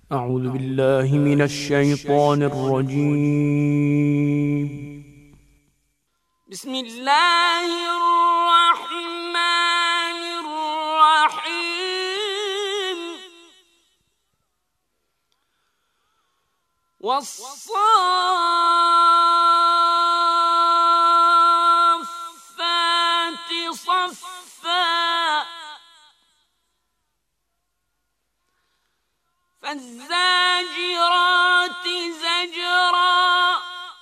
أعوذ بالله من الشيطان الرجيم. بسم الله الرحمن الرحيم. والصافات صفا فالزاجرات زجرا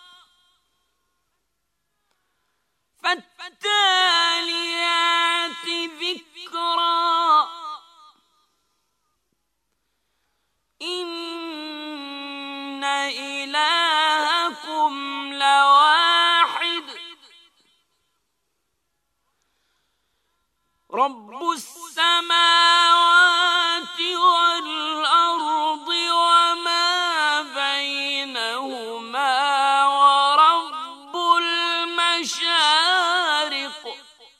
فالتاليات ذكرا إن إلهكم لواحد رب السماوات والأرض وما بينهما ورب المشارق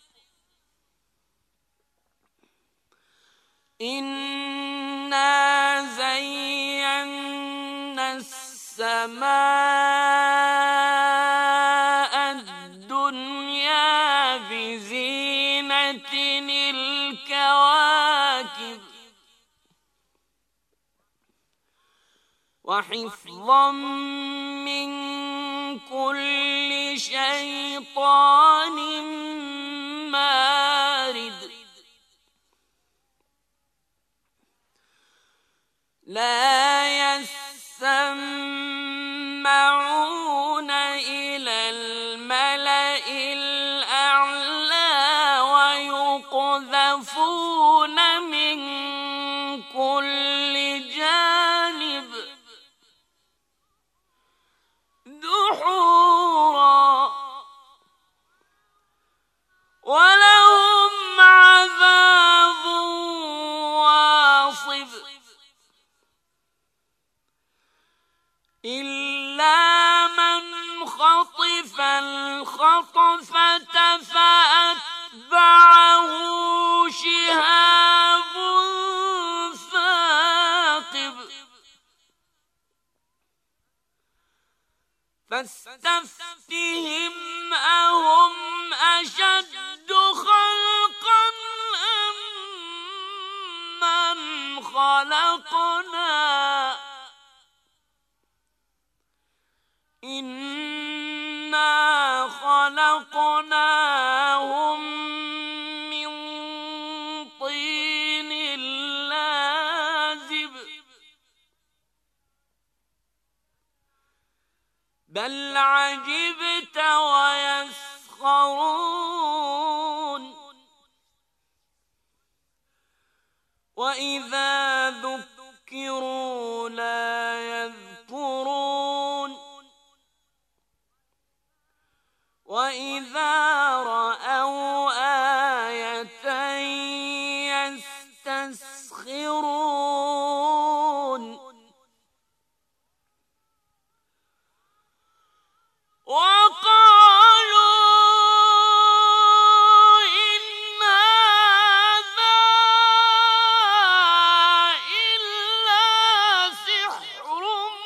إنا زينا السماء الدنيا بزينة الكواكب وحفظا من كل شيطان مارد لا يسمعون إلى الملأ الأعلى ويقذفون من كل جانب دحورا ولهم عذاب واصب إلا من خطف الخطفة فأتبعه شهاب ثاقب فاستفتهم أهم أشد خلقا أم من خلقنا إنا خلقناهم من طين لازب بل عجبت ويسخرون وإذا ذكروا لا يذكرون وإذا رأوا آية يستسخرون وقالوا إن هذا إلا سحر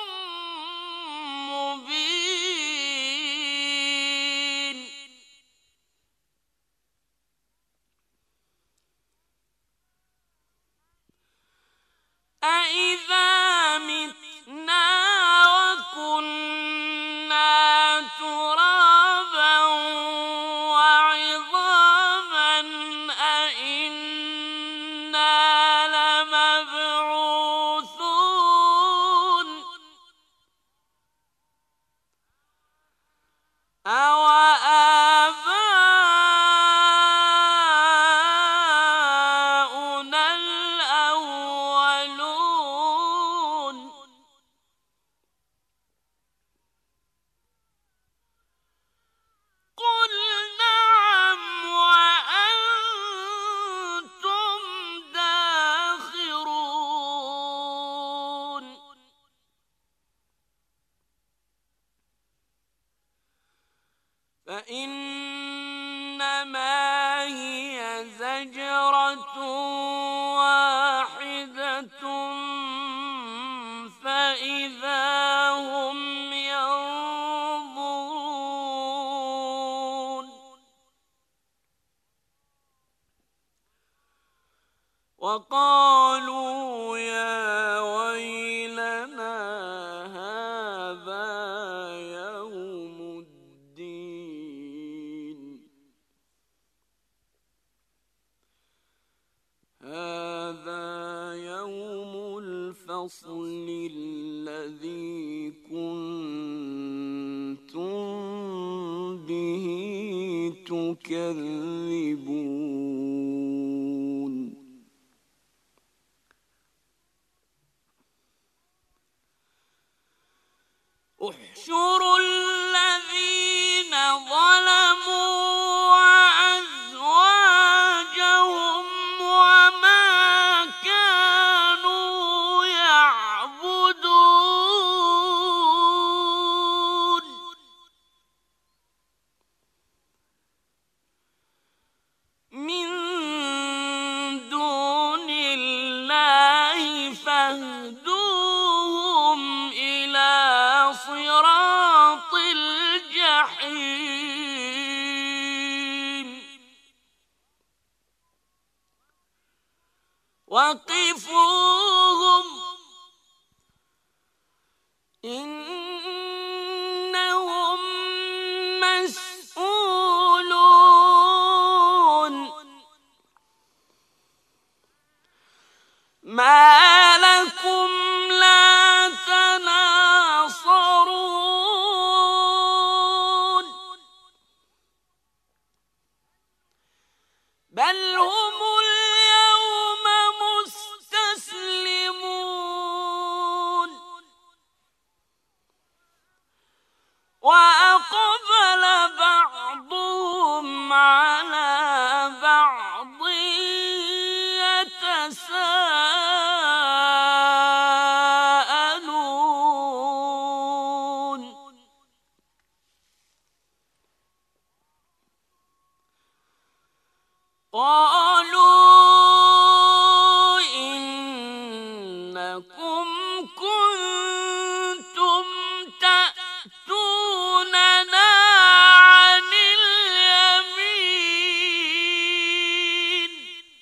مبين أإذا متنا وكنا ترابا وعظاما أإنا لمبعوثون أوآباؤنا الأولون قل نعم وأنتم داخرون فإنما هي زجرة واحدة إذا هم ينظرون وقالوا يا ويلنا هذا يوم الدين هذا يوم الفصل الذي كنتم به تكذبون احشروا الذين ظلموا وأزواجهم وما كانوا يعبدون من دون الله فاهدوهم إلى صراط الجحيم وقفوهم إنهم مسؤولون ما لكم لا تناصرون بل هم اليوم مستسلمون وأقبل بعضهم على بعض يتساءلون قالوا إنكم كنتم تأتوننا عن اليمين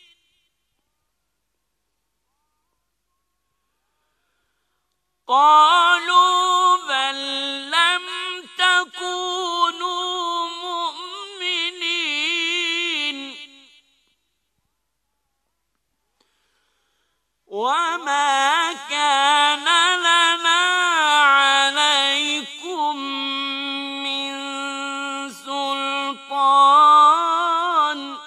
قالوا بل لم تكونوا مؤمنين وما كان لنا عليكم من سلطان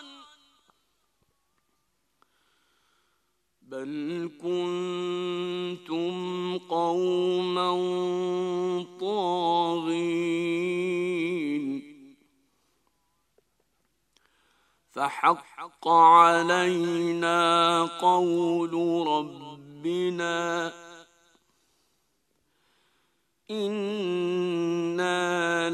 بل كنتم قوما طاغين فحق علينا قول ربنا إنا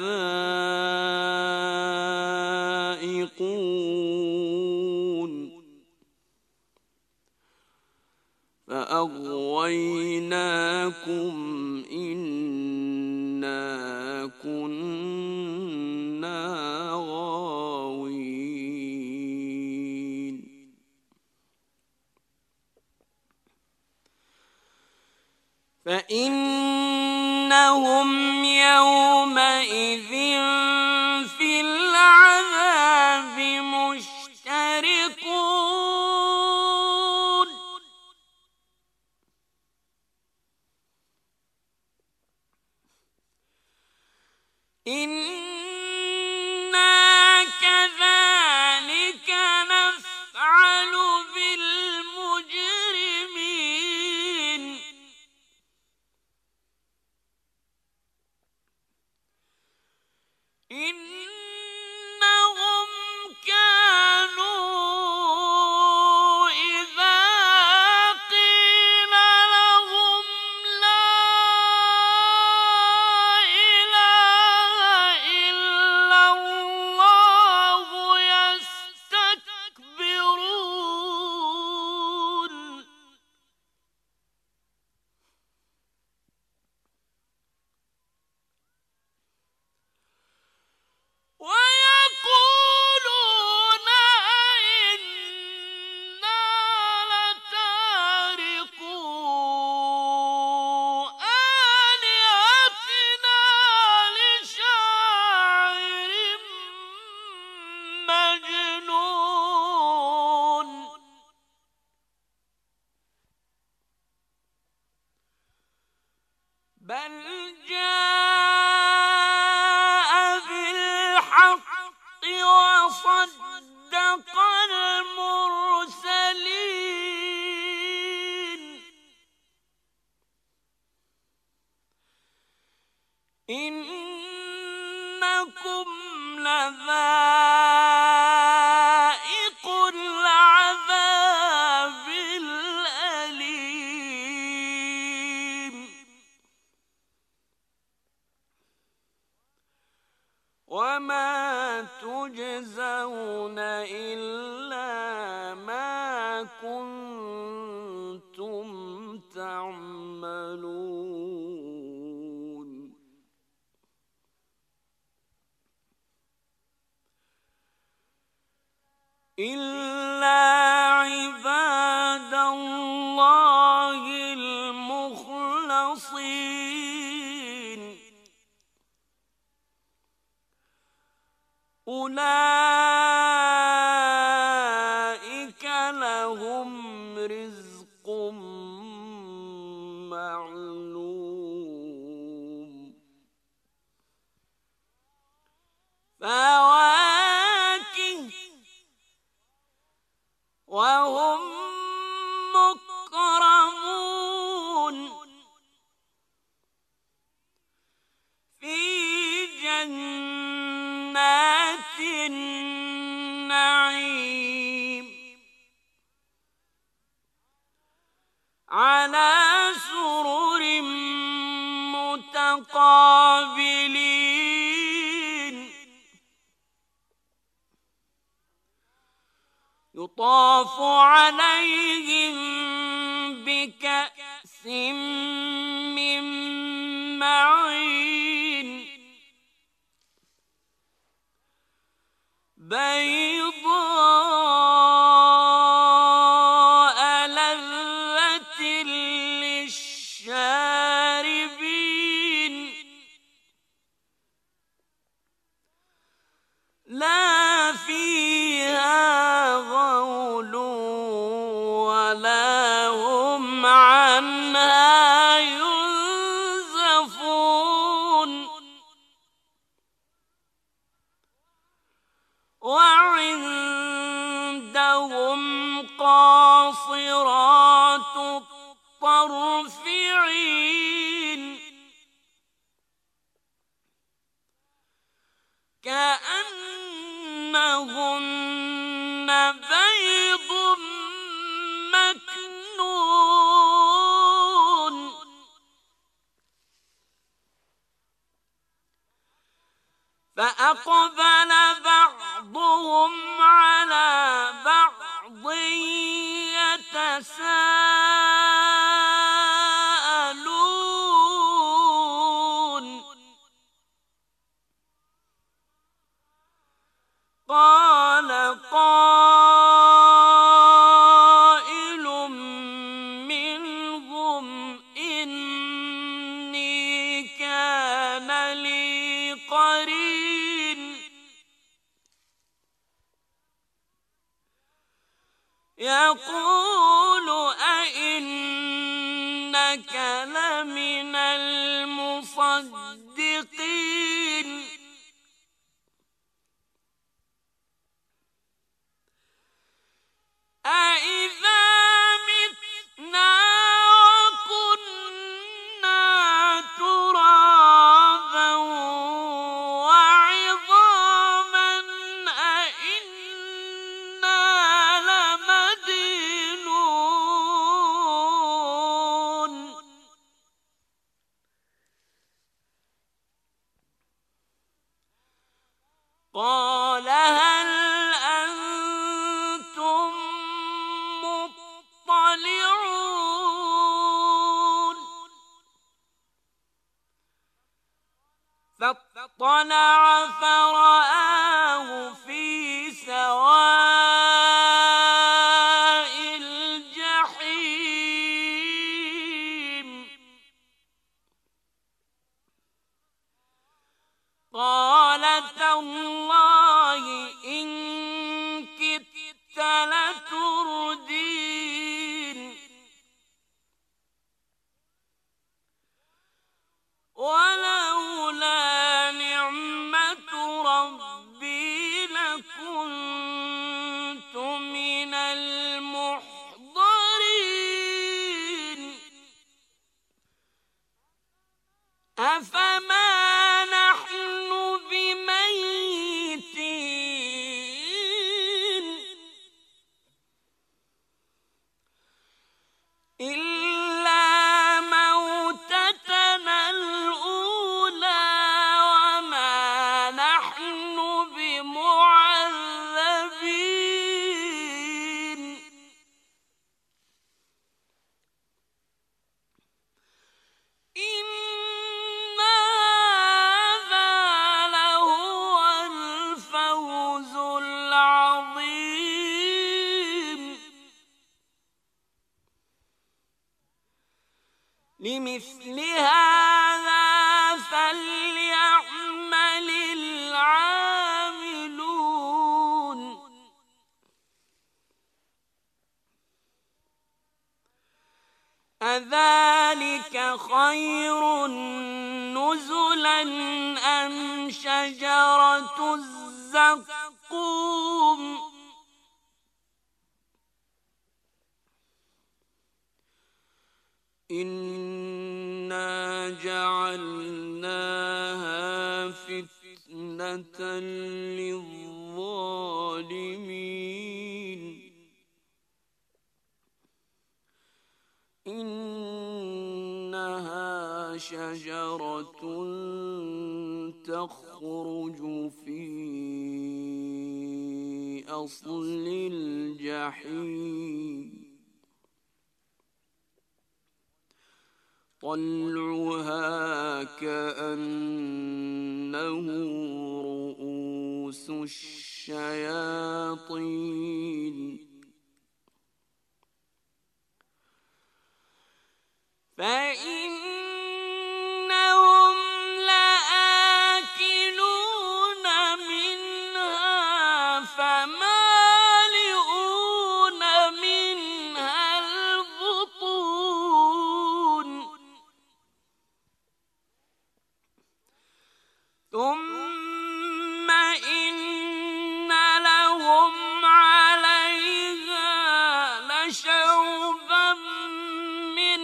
لذائقون فأغويناكم إنا كنا غاوين فإنهم يومئذ في العذاب مشتركون إنا كذلك نفعل بالمجرمين إنهم كانوا إذا قيل لهم لا إله إلا الله بل جاء بالحق وصدق المرسلين إنكم لذائق العذاب الأليم وما تجزون إلا ما كنتم تعملون إلا عباد الله المخلصين أولئك لهم رزق معلوم فواكه وهم مكرمون في جنات النعيم على سرر متقابلين يطاف عليهم بكأس من معين بيضاء لذة للشاربين لا فيها غول ولا هم عنها ينزفون وعندهم قاصرات الطرف عين كأنهن بيض مكنون فأقبل بعضهم على بعض يتساءلون قال قائل منهم إني كان لي قرين يقول أئنك لمن المصدقين أإذا متنا وكنا ترابا وعظاما أإنا لمدينون قال هل أنتم مطلعون فاطلع فرآه في سواء الجحيم قال تالله إن كدت لتردين أفما نحن بميتين إلا موتتنا الأولى وما نحن بمعذبين إن هذا لهو الفوز العظيم لمثل هذا فليعمل العاملون أذلك خير نزلا أم شجرة الزقوم إنا جعلناها فتنة للظالمين إنها شجرة تخرج في أصل الجحيم طلعها كأنه رؤوس الشياطين فإنهم لآكلون منها فمالئون منها البطون ثم إن لهم عليها لشوبا من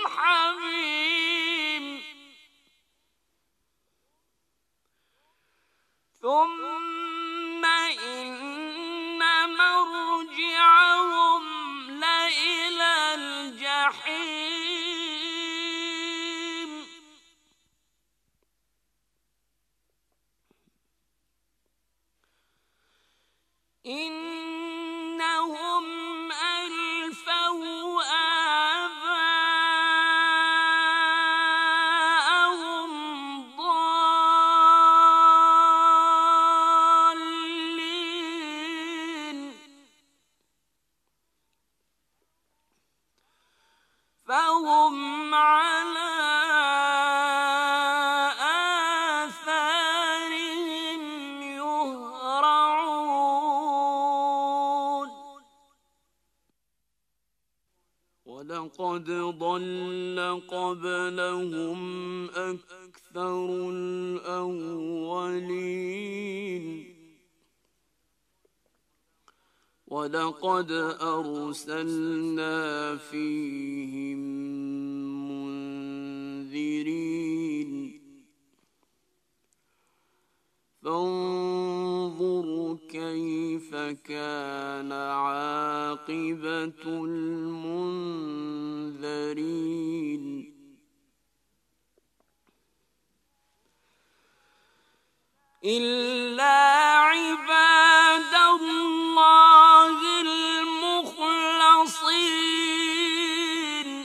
حميم ثم إن مرجعهم لإلى الجحيم إنهم ألفوا آباءهم ضالين فهم على آثارهم يهرعون ولقد ضل قبلهم أكثر الأولين ولقد أرسلنا فيهم منذرين فانظر كيف كان عاقبة المنذرين إلا عباد الله المخلصين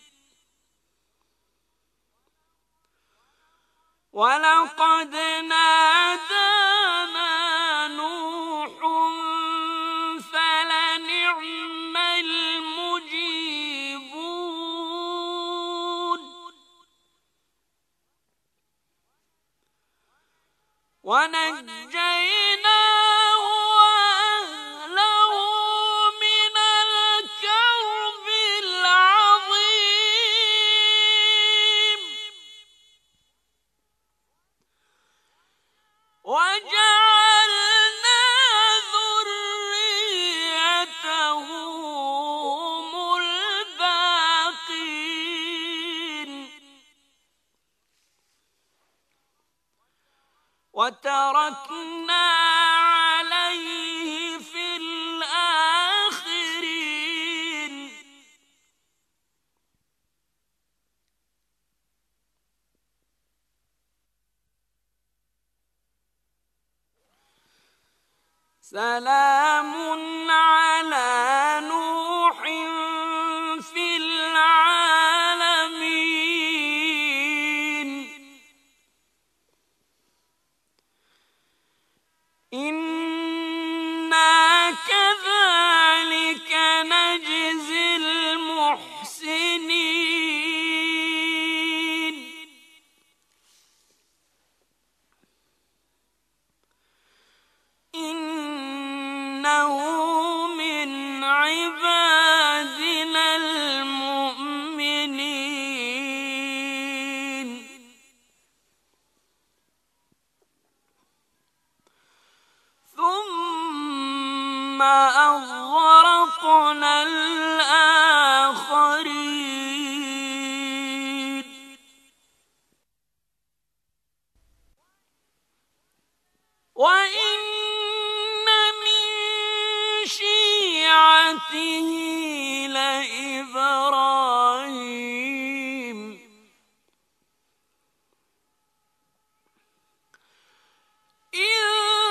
ولقد نادانا نوح فلنعم المجيبون ونجيناه وأهله من الكرب العظيم وجعلنا ذريته هم الباقين وتركنا عليه في الآخرين سلام على نوح في العالمين إنا كذلك نجزي المحسنين إنه من عبادنا المؤمنين ثم أغرقنا الآخرين وإن من شيعته لإبراهيم إذ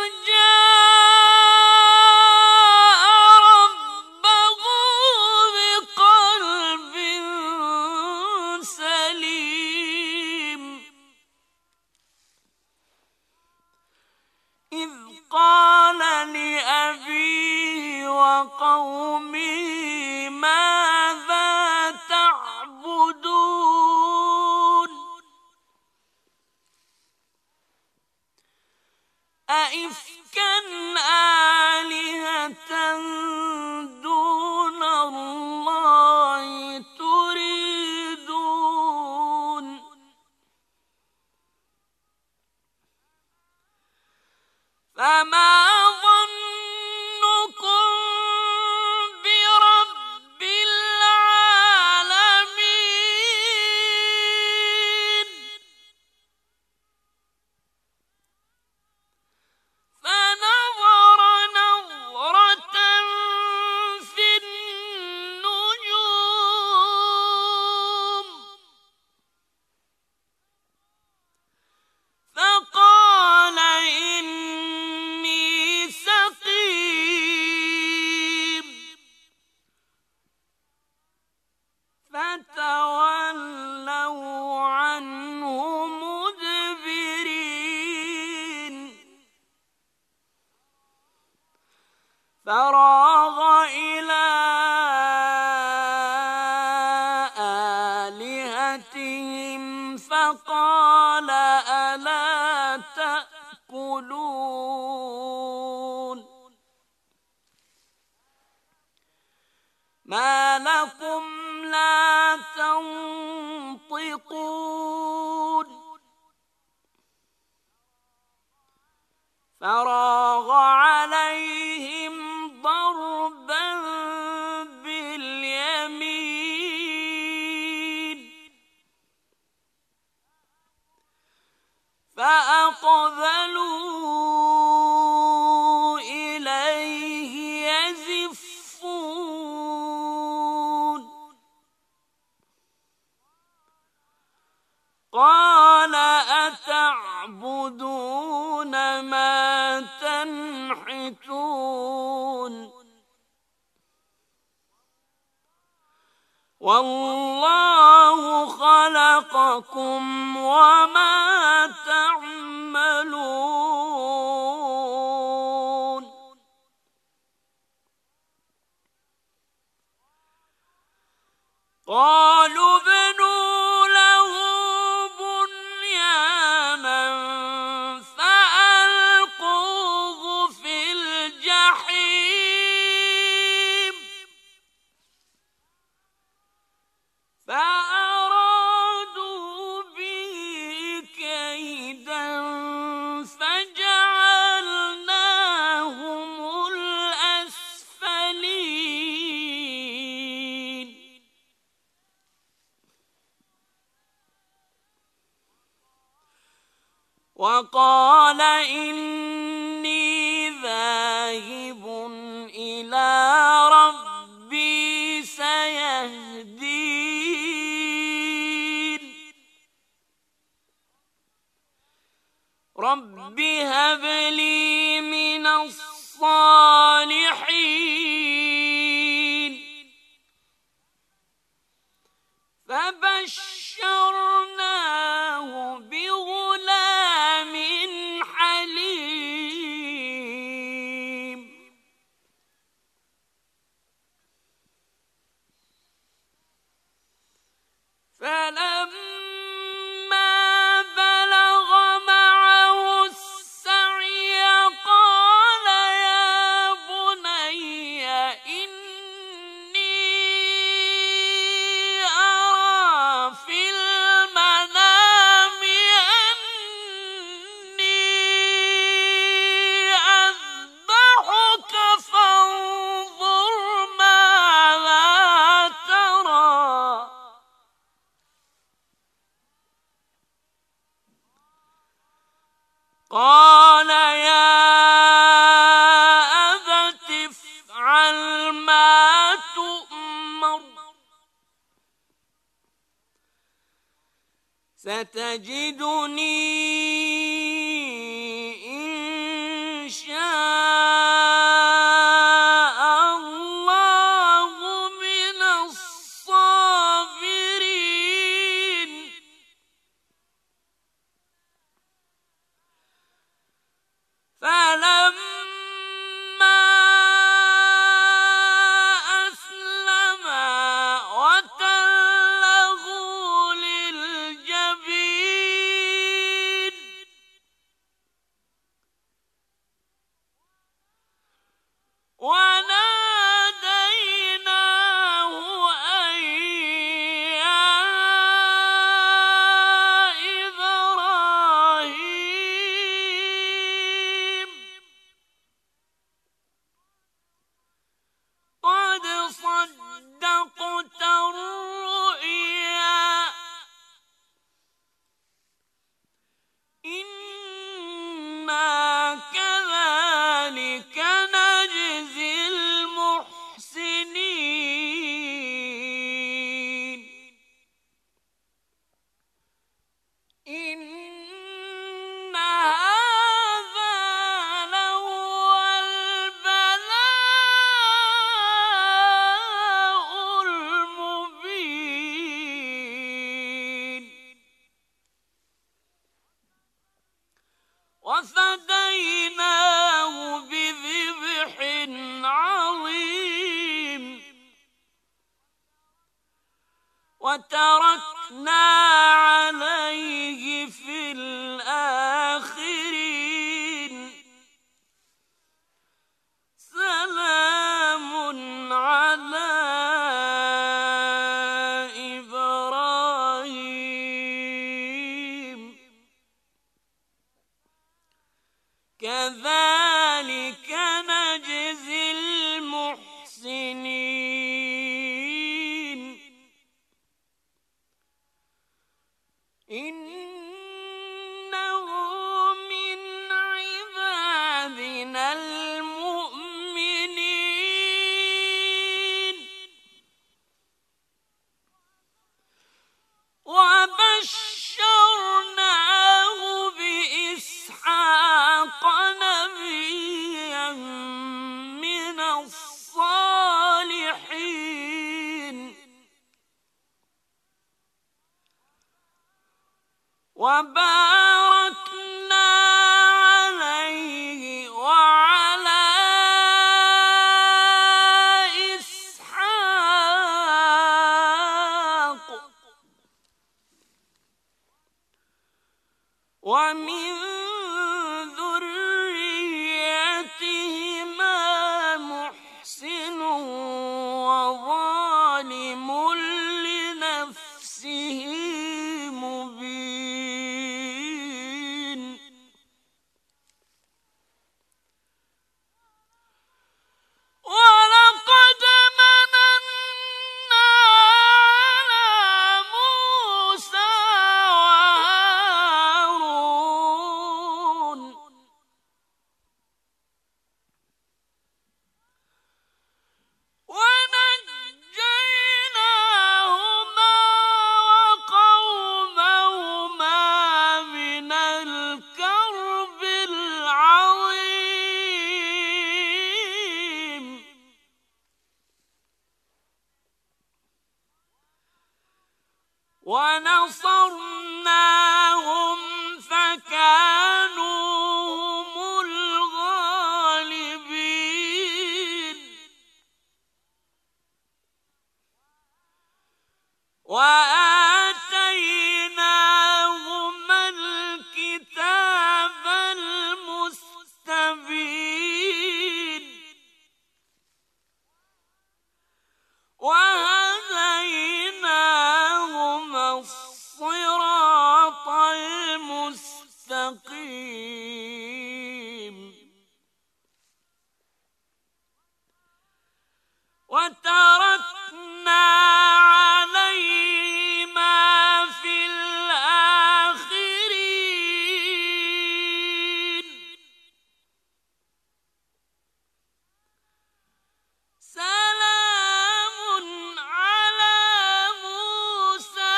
جاء ربه بقلب سليم إذ قال لأبيه وقومه ماذا تعبدون أئفكا آلهة دون الله تريدون فما ظنكم برب العالمين فنظر نظرة في النجوم فقال إني سقيم فتولوا عنه مدبرين فراغ إلى آلهتهم فقال ألا تأكلون ما لكم لا تنطقون فراغ عليهم ضربا باليمين فأقبلوا إليه يزفون قال أتعبدون ما تنحتون والله خلقكم وما تعملون قالوا ابنوا له بنيانا فألقوه في الجحيم فأرادوا به كيدا فجعلناهم الأسفلين وقال إني ذاهب إلى ربي سيهدين رب هب لي من الصالحين فبشرناه بغلام حليم فلما بلغ معه السعي قال يا بني إني أرى في المنام أني أذبحك فانظر ماذا ترى قال يا أبت افعل ما تؤمر ستجدني إن شاء الله من الصابرين فلما أسلما وتله للجبين وناديناه أن يا إبراهيم قد صدقت الرؤيا إنا كذلك نجزي المحسنين إن هذا لهو البلاء المبين وفديناه بذبح عظيم وتركنا عليه في الآخرين سلام على إبراهيم كذلك نجزي المحسنين إنه من عبادنا المؤمنين وبشرناه بإسحاق نبيا من الصالحين وباركنا عليه وعلى إسحاق ومن ذريتهما محسن وظالم لنفسه مبين ولقد مننا على موسى وهارون ونصرناهم فكانوا هم الغالبين وآتيناهما الكتاب المستبين وهديناهما الصراط المستقيم وتركنا عليهما في الآخرين سلام على موسى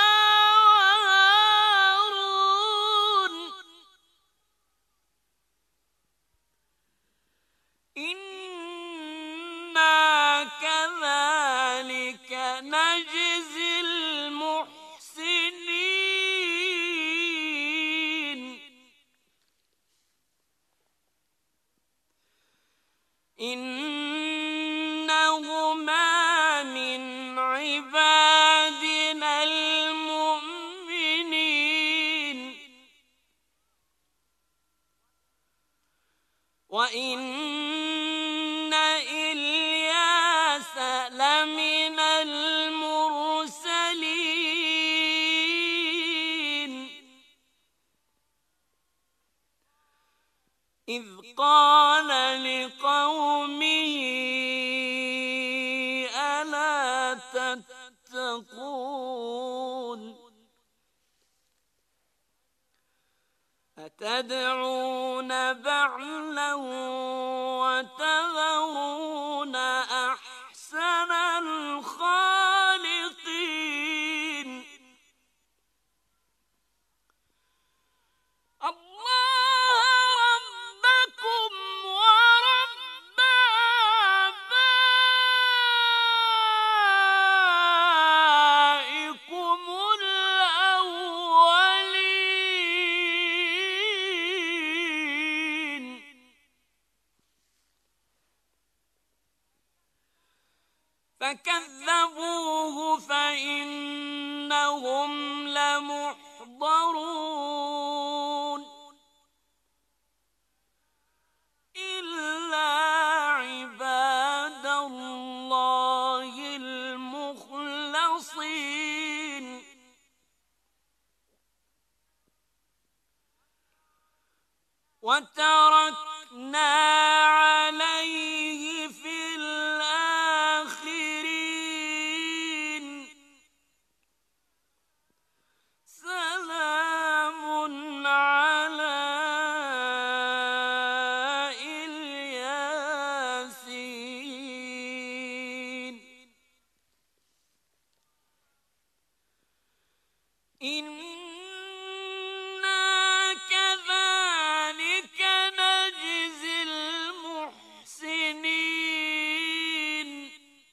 وهارون إنا كذلك نجزي المحسنين إنهما من عبادنا المؤمنين وإن إلياس لمن المرسلين إذ قال لقومه ألا تتقون أتدعون بعلا وتذرون أحسن الخالقين الله ربكم ورب آبائكم الأولين فكذبوه فإنهم لمحضرون إلا عباد الله المخلصين وتركنا عليه في الآخرين سلام على الياسين إنا كذلك نجزي المحسنين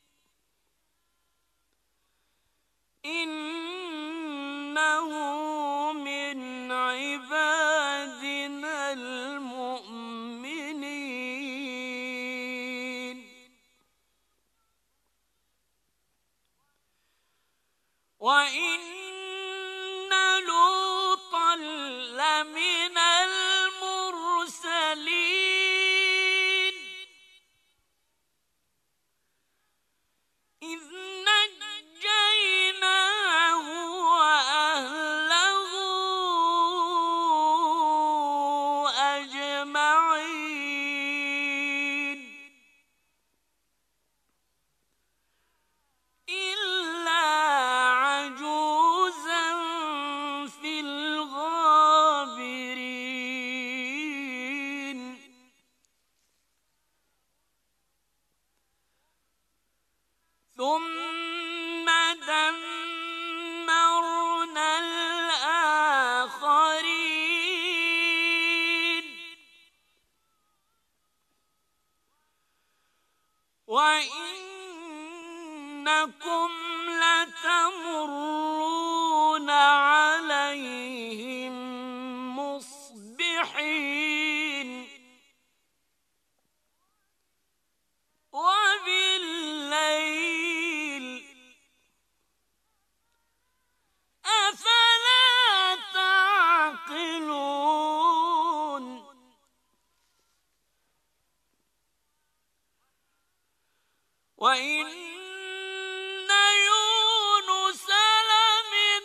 إنه من عبادنا المؤمنين وإن لوطا لمن المرسلين إذ نجيناه وأهله أجمعين إلا عجوزا في الغابرين ثم دمرنا الآخرين وإنكم لتمرون على وإن يونس لمن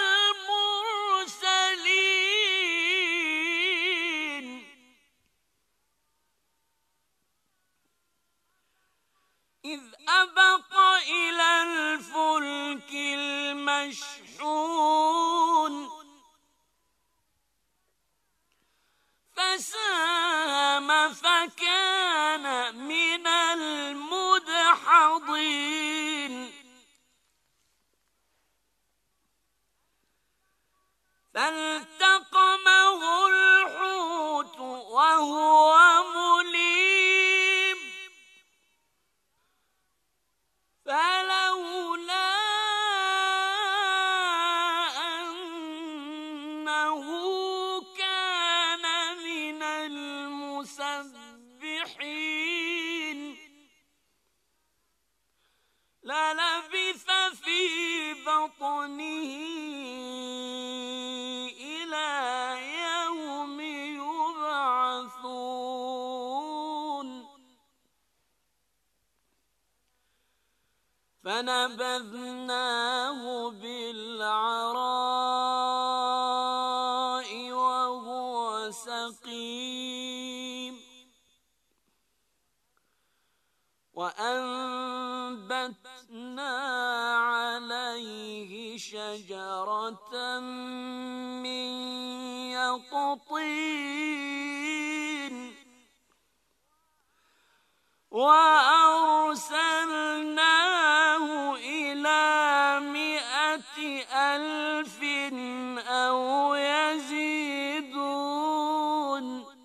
المرسلين إذ أبق إلى الفلك المشحون فساهم فكان من المدحضين فالتقمه الحوت وهو مليم فلولا أنه كان من المسبحين للبث في بطنه إلى يوم يبعثون فنبذناه بالعراء وهو سقيم وأنبتنا عليه شجرة من يقطين وأرسلناه إلى 100,000 أو يزيدون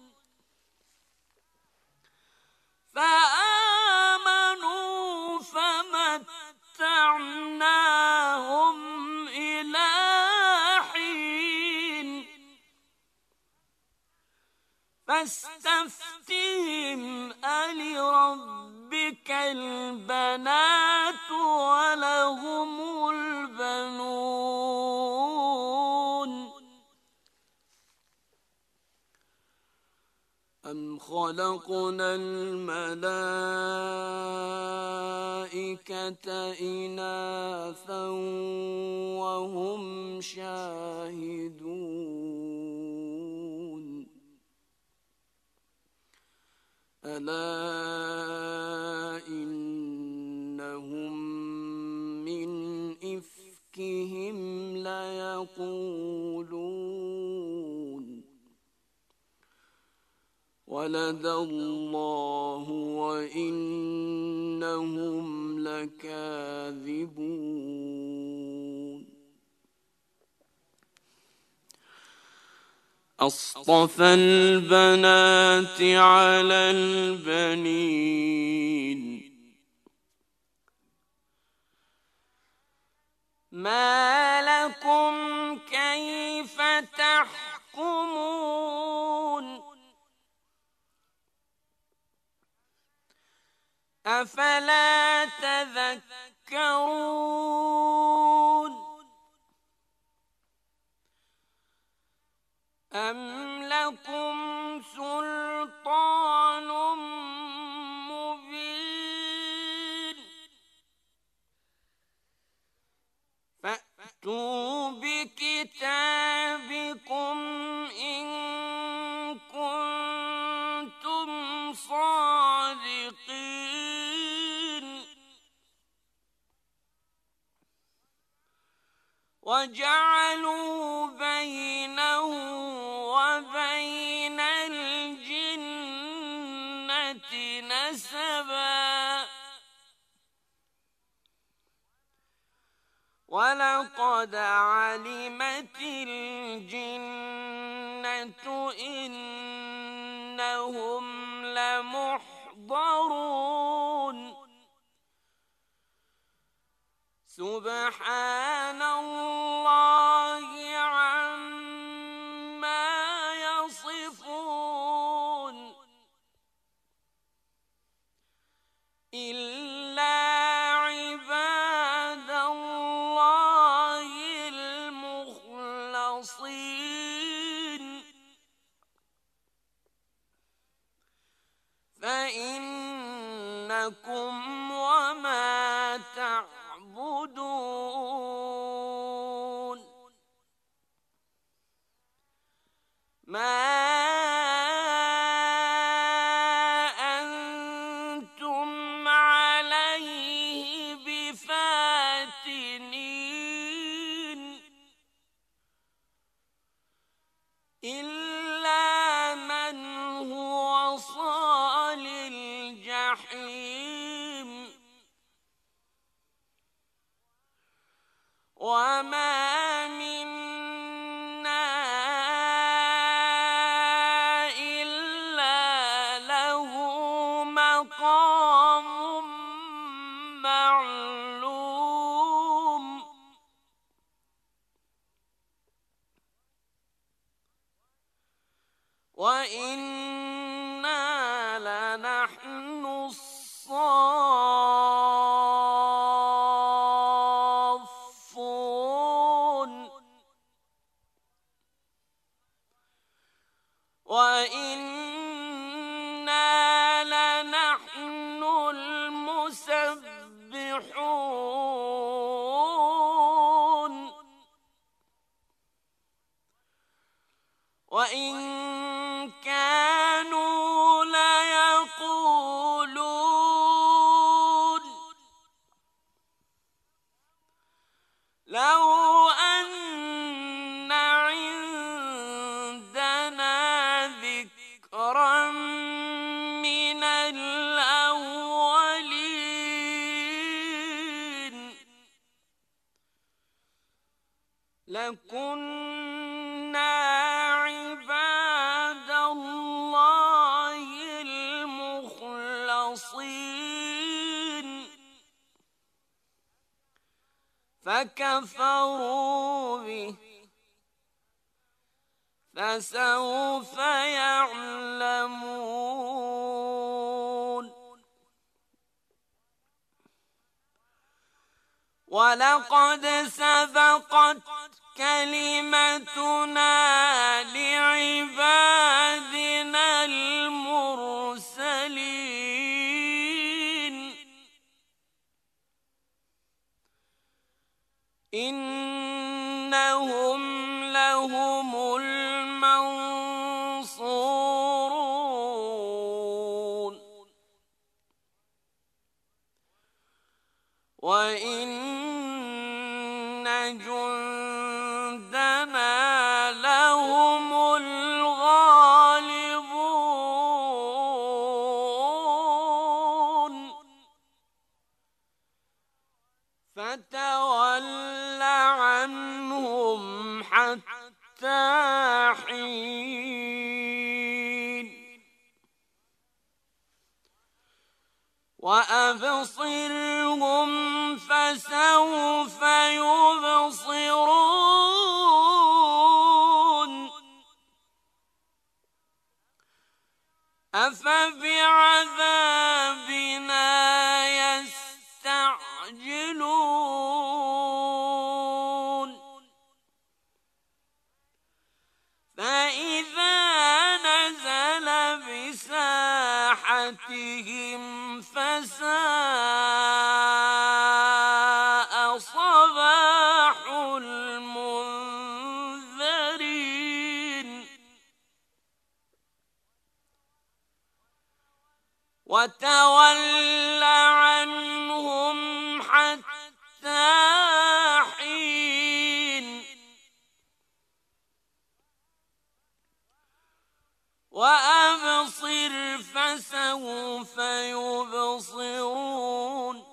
فآمنوا فمتعناهم إلى حين فاستفتهم ألربك البنات ولهم البنون أم خلقنا الملائكة إناثا وهم شاهدون ألا إنهم من إفكهم ليقولون ولد الله وإنهم لكاذبون أصطفى البنات على البنين ما لكم كيف تحكمون أفلا تذكرون أم لكم سلطان مبين فأتوا بكتابكم إن كنتم صادقين وجعلوا بينه وبين الجنة نسبا ولقد علمت الجنة إنهم لمحضرون سبحان الله عما يصفون إلا عباد الله المخلصين فإنكم وما أنتم عليه بفاتنين إلا من هو صال الجحيم وما منا إلا له مقام معلوم وإنا لنحن الصافون وإنا لنحن المسبحون وإن كانوا ليقولون لو أن عندنا ذكرا من الأولين لكنا عباد الله المخلصين فكفروا به فسوف يعلمون ولقد سبقت كلمتنا لعبادنا المرسلين إنهم لهم المنصورون وإن جندنا لهم الغالبون فتول عنهم حتى حين وأبصرهم فسوف يبصرون أفبعذابنا يستعجلون فإذا نزل بساحتهم فساء صباح المنذرين وتول عنهم حتى حين وأبصر فسوف يبصرون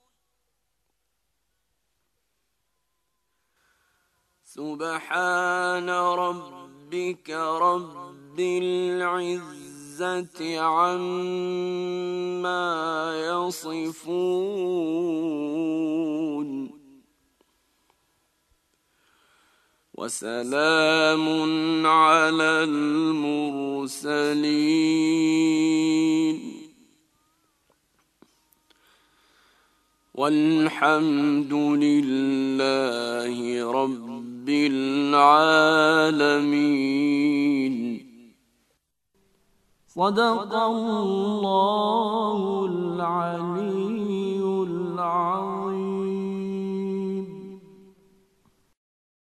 سبحان ربك رب العزة عما يصفون وسلام على المرسلين والحمد لله رب العالمين. صدق الله العلي العظيم.